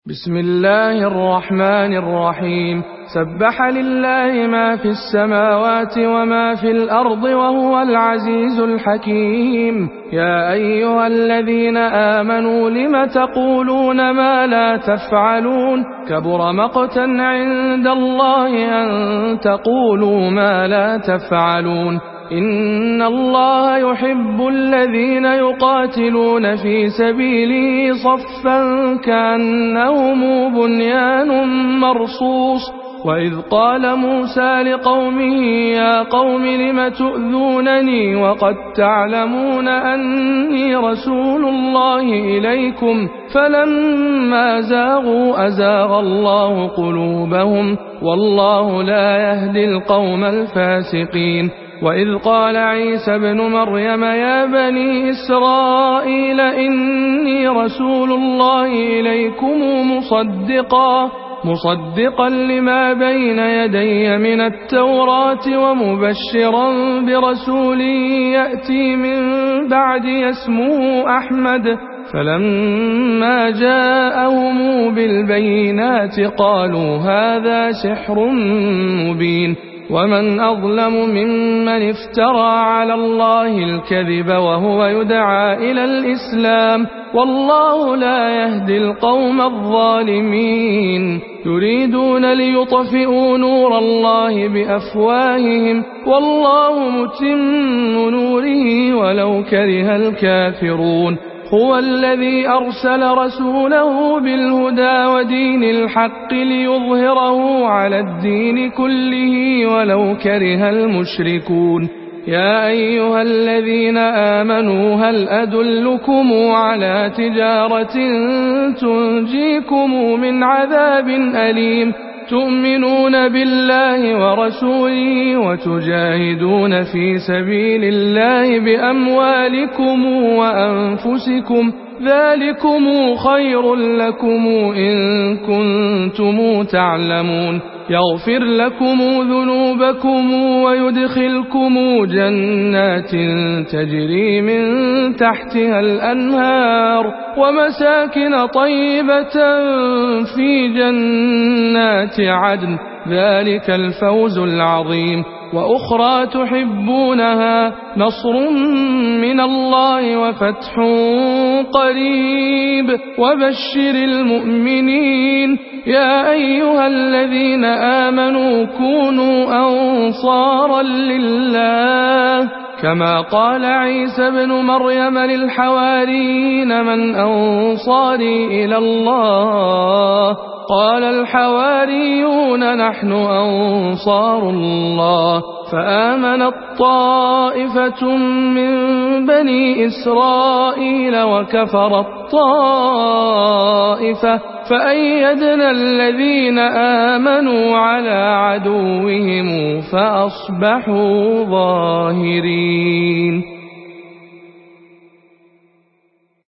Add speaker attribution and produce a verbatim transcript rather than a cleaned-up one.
Speaker 1: بسم الله الرحمن الرحيم. سبح لله ما في السماوات وما في الأرض وهو العزيز الحكيم. يا أيها الذين آمنوا لم تقولون ما لا تفعلون كبر مقتا عند الله أن تقولوا ما لا تفعلون. إن الله يحب الذين يقاتلون في سبيله صفا كأنهم بنيان مرصوص. وإذ قال موسى لقومه يا قوم لم تؤذونني وقد تعلمون أني رسول الله إليكم فلما زاغوا أزاغ الله قلوبهم والله لا يهدي القوم الفاسقين. وإذ قال عيسى ابن مريم يا بني إسرائيل إني رسول الله إليكم مصدقا مصدقا لما بين يدي من التوراة ومبشرا برسول يأتي من بعدي اسمه أحمد. فلما جاءهم بالبينات قالوا هذا سحر مبين. ومن أظلم ممن افترى على الله الكذب وهو يدعى إلى الإسلام والله لا يهدي القوم الظالمين. يريدون ليطفئوا نور الله بأفواههم والله متم نوره ولو كره الكافرون. هو الذي أرسل رسوله بالهدى ودين الحق ليظهره على الدين كله ولو كره المشركون. يا أيها الذين آمنوا هل أدلكم على تجارة تنجيكم من عذاب أليم تؤمنون بالله ورسوله وتجاهدون في سبيل الله بأموالكم وأنفسكم ذلكم خير لكم إن كنتم تعلمون. يغفر لكم ذنوبكم ويدخلكم جنات تجري من تحتها الأنهار ومساكن طيبة في جنات عدن ذلك الفوز العظيم. وأخرى تحبونها نصر من الله وفتح قريب وبشر المؤمنين. يا أيها الذين آمنوا كونوا أنصارا لله كما قال عيسى ابن مريم للحواريين من أنصاري إلى الله قال الحواريون نحن أنصار الله. فآمنت طائفة من بني إسرائيل وكفرت طائفة فأيدنا الذين آمنوا على عدوهم فأصبحوا ظاهرين.